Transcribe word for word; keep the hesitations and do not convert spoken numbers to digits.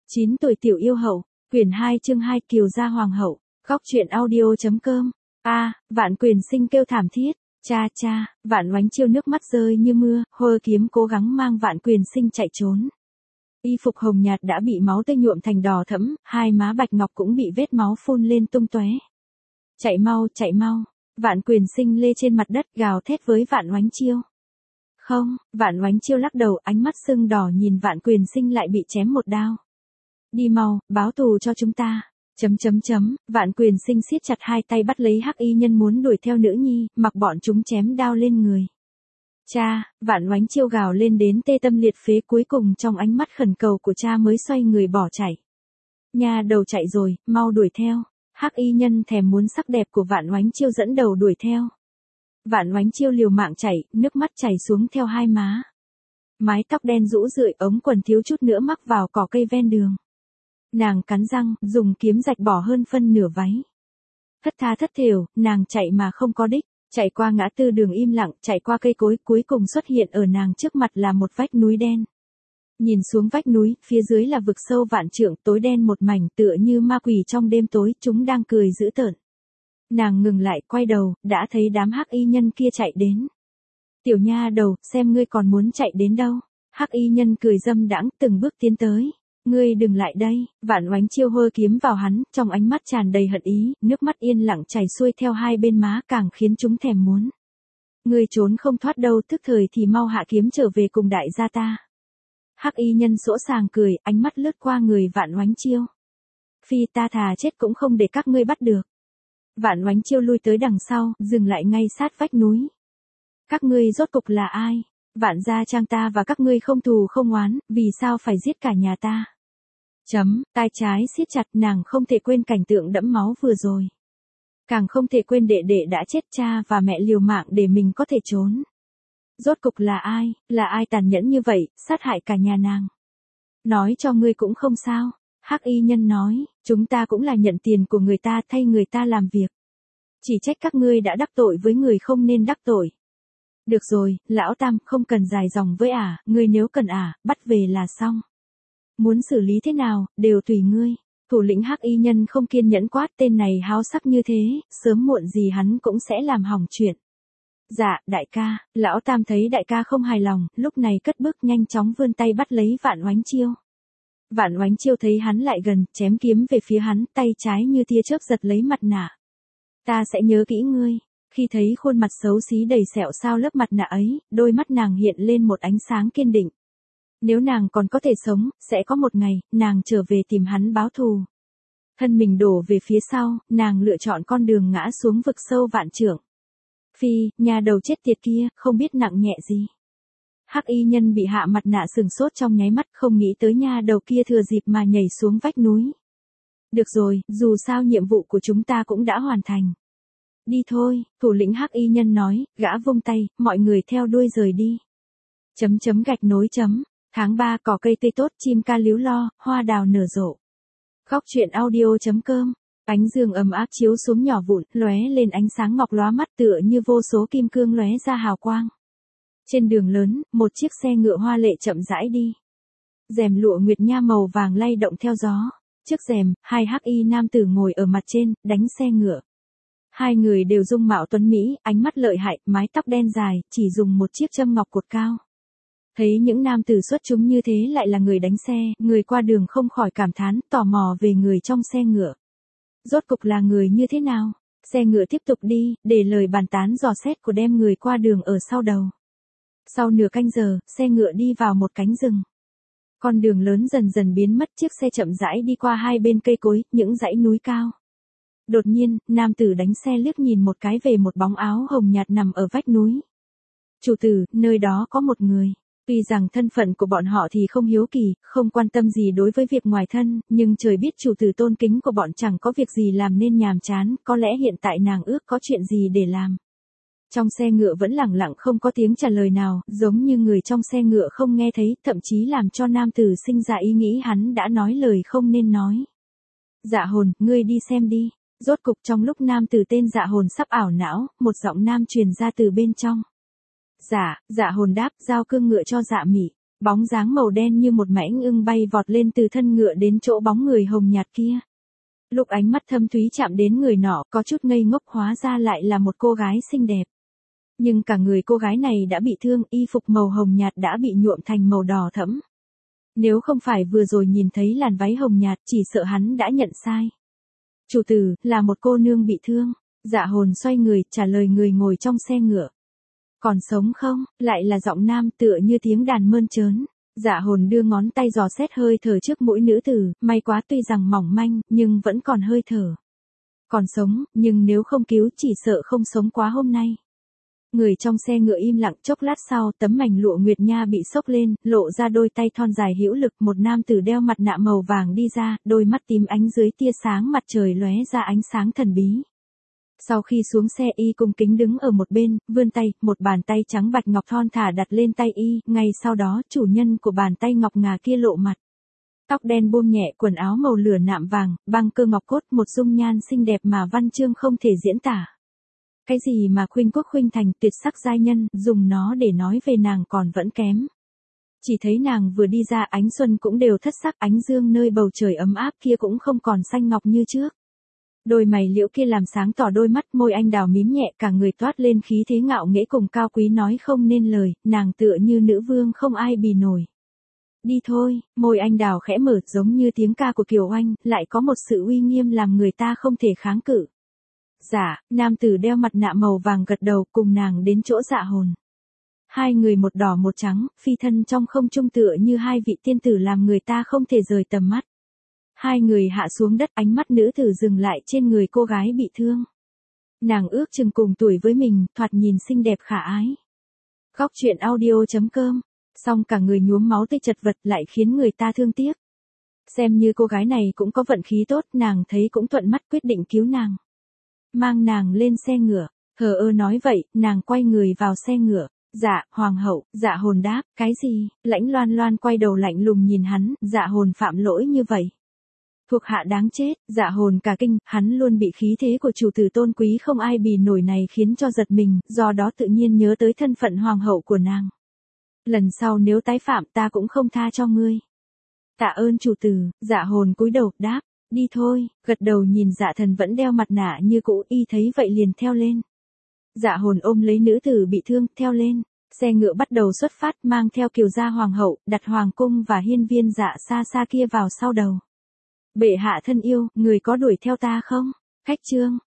chín tuổi tiểu yêu hậu, quyển hai chương hai Kiều gia hoàng hậu, góc truyện audio.com. A, Vạn Quyền Sinh kêu thảm thiết, cha cha, Vạn Oánh Chiêu nước mắt rơi như mưa, hơ kiếm cố gắng mang Vạn Quyền Sinh chạy trốn. Y phục hồng nhạt đã bị máu tươi nhuộm thành đỏ thẫm, hai má bạch ngọc cũng bị vết máu phun lên tung tóe. Chạy mau, chạy mau, Vạn Quyền Sinh lê trên mặt đất gào thét với Vạn Oánh Chiêu. Không, Vạn Oánh Chiêu lắc đầu, ánh mắt sưng đỏ nhìn Vạn Quyền Sinh lại bị chém một đao. Đi mau, báo thù cho chúng ta. Chấm chấm chấm, Vạn Quyền Sinh siết chặt hai tay bắt lấy hắc y nhân muốn đuổi theo nữ nhi, mặc bọn chúng chém đao lên người. Cha, Vạn Oánh Chiêu gào lên đến tê tâm liệt phế, cuối cùng trong ánh mắt khẩn cầu của cha mới xoay người bỏ chạy. Nha đầu chạy rồi, mau đuổi theo. Hắc y nhân thèm muốn sắc đẹp của Vạn Oánh Chiêu dẫn đầu đuổi theo. Vạn Oánh Chiêu liều mạng chạy, nước mắt chảy xuống theo hai má. Mái tóc đen rũ rượi, ống quần thiếu chút nữa mắc vào cỏ cây ven đường. Nàng cắn răng, dùng kiếm rạch bỏ hơn phân nửa váy. Thất tha thất thểu, nàng chạy mà không có đích, chạy qua ngã tư đường im lặng, chạy qua cây cối, cuối cùng xuất hiện ở nàng trước mặt là một vách núi đen. Nhìn xuống vách núi, phía dưới là vực sâu vạn trượng, tối đen một mảnh, tựa như ma quỷ trong đêm tối, chúng đang cười dữ tợn. Nàng ngừng lại, quay đầu, đã thấy đám hắc y nhân kia chạy đến. Tiểu nha đầu, xem ngươi còn muốn chạy đến đâu. Hắc y nhân cười dâm đãng, từng bước tiến tới. Ngươi đừng lại đây. Vạn Oánh Chiêu hơ kiếm vào hắn, trong ánh mắt tràn đầy hận ý, nước mắt yên lặng chảy xuôi theo hai bên má, càng khiến chúng thèm muốn. Ngươi trốn không thoát đâu, tức thời thì mau hạ kiếm trở về cùng đại gia ta. Hắc y nhân sỗ sàng cười, ánh mắt lướt qua người Vạn Oánh Chiêu. Phi, ta thà chết cũng không để các ngươi bắt được. Vạn Oánh Chiêu lui tới đằng sau, dừng lại ngay sát vách núi. Các ngươi rốt cục là ai? Vạn gia trang ta và các ngươi không thù không oán, vì sao phải giết cả nhà ta? Chấm, tai trái siết chặt, nàng không thể quên cảnh tượng đẫm máu vừa rồi. Càng không thể quên đệ đệ đã chết, cha và mẹ liều mạng để mình có thể trốn. Rốt cục là ai, là ai tàn nhẫn như vậy, sát hại cả nhà nàng? Nói cho ngươi cũng không sao. Hắc y nhân nói, chúng ta cũng là nhận tiền của người ta, thay người ta làm việc. Chỉ trách các ngươi đã đắc tội với người không nên đắc tội. Được rồi, lão tam, không cần dài dòng với ả, ngươi nếu cần ả, bắt về là xong. Muốn xử lý thế nào, đều tùy ngươi. Thủ lĩnh hắc y nhân không kiên nhẫn quát, tên này háo sắc như thế, sớm muộn gì hắn cũng sẽ làm hỏng chuyện. Dạ, đại ca, lão tam thấy đại ca không hài lòng, lúc này cất bước nhanh chóng vươn tay bắt lấy Vạn Oánh Chiêu. Vạn Oánh Chiêu thấy hắn lại gần, chém kiếm về phía hắn, tay trái như tia chớp giật lấy mặt nạ. Ta sẽ nhớ kỹ ngươi. Khi thấy khuôn mặt xấu xí đầy sẹo sao lớp mặt nạ ấy, đôi mắt nàng hiện lên một ánh sáng kiên định. Nếu nàng còn có thể sống, sẽ có một ngày, nàng trở về tìm hắn báo thù. Thân mình đổ về phía sau, nàng lựa chọn con đường ngã xuống vực sâu vạn trượng. Phi, nhà đầu chết tiệt kia, không biết nặng nhẹ gì. Hắc y nhân bị hạ mặt nạ sừng sốt trong nháy mắt, không nghĩ tới nha đầu kia thừa dịp mà nhảy xuống vách núi. Được rồi, dù sao nhiệm vụ của chúng ta cũng đã hoàn thành. Đi thôi, thủ lĩnh hắc y nhân nói, gã vung tay, mọi người theo đuôi rời đi. Chấm chấm gạch nối chấm, tháng ba cỏ cây tươi tốt, chim ca líu lo, hoa đào nở rộ. Góc truyện audio.com, ánh dương ấm áp chiếu xuống nhỏ vụn, lóe lên ánh sáng ngọc lóa mắt tựa như vô số kim cương lóe ra hào quang. Trên đường lớn, một chiếc xe ngựa hoa lệ chậm rãi đi. Rèm lụa nguyệt nha màu vàng lay động theo gió. Trước rèm, hai hắc y nam tử ngồi ở mặt trên, đánh xe ngựa. Hai người đều dung mạo tuấn mỹ, ánh mắt lợi hại, mái tóc đen dài, chỉ dùng một chiếc châm ngọc cột cao. Thấy những nam tử xuất chúng như thế lại là người đánh xe, người qua đường không khỏi cảm thán, tò mò về người trong xe ngựa. Rốt cục là người như thế nào? Xe ngựa tiếp tục đi, để lời bàn tán dò xét của đem người qua đường ở sau đầu. Sau nửa canh giờ, xe ngựa đi vào một cánh rừng. Con đường lớn dần dần biến mất, chiếc xe chậm rãi đi qua hai bên cây cối, những dãy núi cao. Đột nhiên, nam tử đánh xe liếc nhìn một cái về một bóng áo hồng nhạt nằm ở vách núi. Chủ tử, nơi đó có một người. Tuy rằng thân phận của bọn họ thì không hiếu kỳ, không quan tâm gì đối với việc ngoài thân, nhưng trời biết chủ tử tôn kính của bọn chẳng có việc gì làm nên nhàm chán, có lẽ hiện tại nàng ước có chuyện gì để làm. Trong xe ngựa vẫn lặng lặng không có tiếng trả lời nào, giống như người trong xe ngựa không nghe thấy, thậm chí làm cho nam tử sinh ra ý nghĩ hắn đã nói lời không nên nói. Dạ hồn, ngươi đi xem đi. Rốt cục trong lúc nam tử tên dạ hồn sắp ảo não, một giọng nam truyền ra từ bên trong. Dạ, dạ hồn đáp, giao cương ngựa cho dạ mị. Bóng dáng màu đen như một mãnh ưng bay vọt lên từ thân ngựa đến chỗ bóng người hồng nhạt kia. Lúc ánh mắt thâm thúy chạm đến người nọ, có chút ngây ngốc, hóa ra lại là một cô gái xinh đẹp. Nhưng cả người cô gái này đã bị thương, y phục màu hồng nhạt đã bị nhuộm thành màu đỏ thẫm. Nếu không phải vừa rồi nhìn thấy làn váy hồng nhạt, chỉ sợ hắn đã nhận sai. Chủ tử, là một cô nương bị thương. Dạ hồn xoay người, trả lời người ngồi trong xe ngựa. Còn sống không? Lại là giọng nam tựa như tiếng đàn mơn trớn. Dạ hồn đưa ngón tay dò xét hơi thở trước mũi nữ tử, may quá tuy rằng mỏng manh, nhưng vẫn còn hơi thở. Còn sống, nhưng nếu không cứu chỉ sợ không sống quá hôm nay. Người trong xe ngựa im lặng, chốc lát sau, tấm mảnh lụa nguyệt nha bị xốc lên, lộ ra đôi tay thon dài hữu lực, một nam tử đeo mặt nạ màu vàng đi ra, đôi mắt tím ánh dưới tia sáng mặt trời lóe ra ánh sáng thần bí. Sau khi xuống xe, y cung kính đứng ở một bên, vươn tay, một bàn tay trắng bạch ngọc thon thả đặt lên tay y, ngay sau đó chủ nhân của bàn tay ngọc ngà kia lộ mặt. Tóc đen buông nhẹ, quần áo màu lửa nạm vàng, băng cơ ngọc cốt, một dung nhan xinh đẹp mà văn chương không thể diễn tả. Cái gì mà khuynh quốc khuynh thành, tuyệt sắc giai nhân, dùng nó để nói về nàng còn vẫn kém. Chỉ thấy nàng vừa đi ra, ánh xuân cũng đều thất sắc, ánh dương nơi bầu trời ấm áp kia cũng không còn xanh ngọc như trước. Đôi mày liễu kia làm sáng tỏ đôi mắt, môi anh đào mím nhẹ, cả người toát lên khí thế ngạo nghễ cùng cao quý nói không nên lời, nàng tựa như nữ vương không ai bì nổi. Đi thôi, môi anh đào khẽ mở, giống như tiếng ca của Kiều Oanh, lại có một sự uy nghiêm làm người ta không thể kháng cự. Dạ, nam tử đeo mặt nạ màu vàng gật đầu, cùng nàng đến chỗ Dạ hồn. Hai người một đỏ một trắng, phi thân trong không trung tựa như hai vị tiên tử làm người ta không thể rời tầm mắt. Hai người hạ xuống đất, ánh mắt nữ tử dừng lại trên người cô gái bị thương. Nàng ước chừng cùng tuổi với mình, thoạt nhìn xinh đẹp khả ái. Góc truyện audio chấm com. Xong cả người nhuốm máu tươi chật vật lại khiến người ta thương tiếc. Xem như cô gái này cũng có vận khí tốt, nàng thấy cũng thuận mắt quyết định cứu nàng. Mang nàng lên xe ngựa, hờ ơ nói vậy, nàng quay người vào xe ngựa. Dạ, hoàng hậu, Dạ hồn đáp, cái gì? Lãnh Loan Loan quay đầu lạnh lùng nhìn hắn, Dạ hồn phạm lỗi như vậy. Thuộc hạ đáng chết, Dạ hồn cả kinh, hắn luôn bị khí thế của chủ tử tôn quý không ai bì nổi này khiến cho giật mình, do đó tự nhiên nhớ tới thân phận hoàng hậu của nàng. Lần sau nếu tái phạm ta cũng không tha cho ngươi. Tạ ơn chủ tử, Dạ hồn cúi đầu, đáp, đi thôi, gật đầu nhìn Dạ thần vẫn đeo mặt nạ như cũ, y thấy vậy liền theo lên. Dạ hồn ôm lấy nữ tử bị thương, theo lên. Xe ngựa bắt đầu xuất phát, mang theo Kiều gia hoàng hậu, đặt hoàng cung và hiên viên Dạ xa xa kia vào sau đầu. Bệ hạ thân yêu, người có đuổi theo ta không? Khách trương,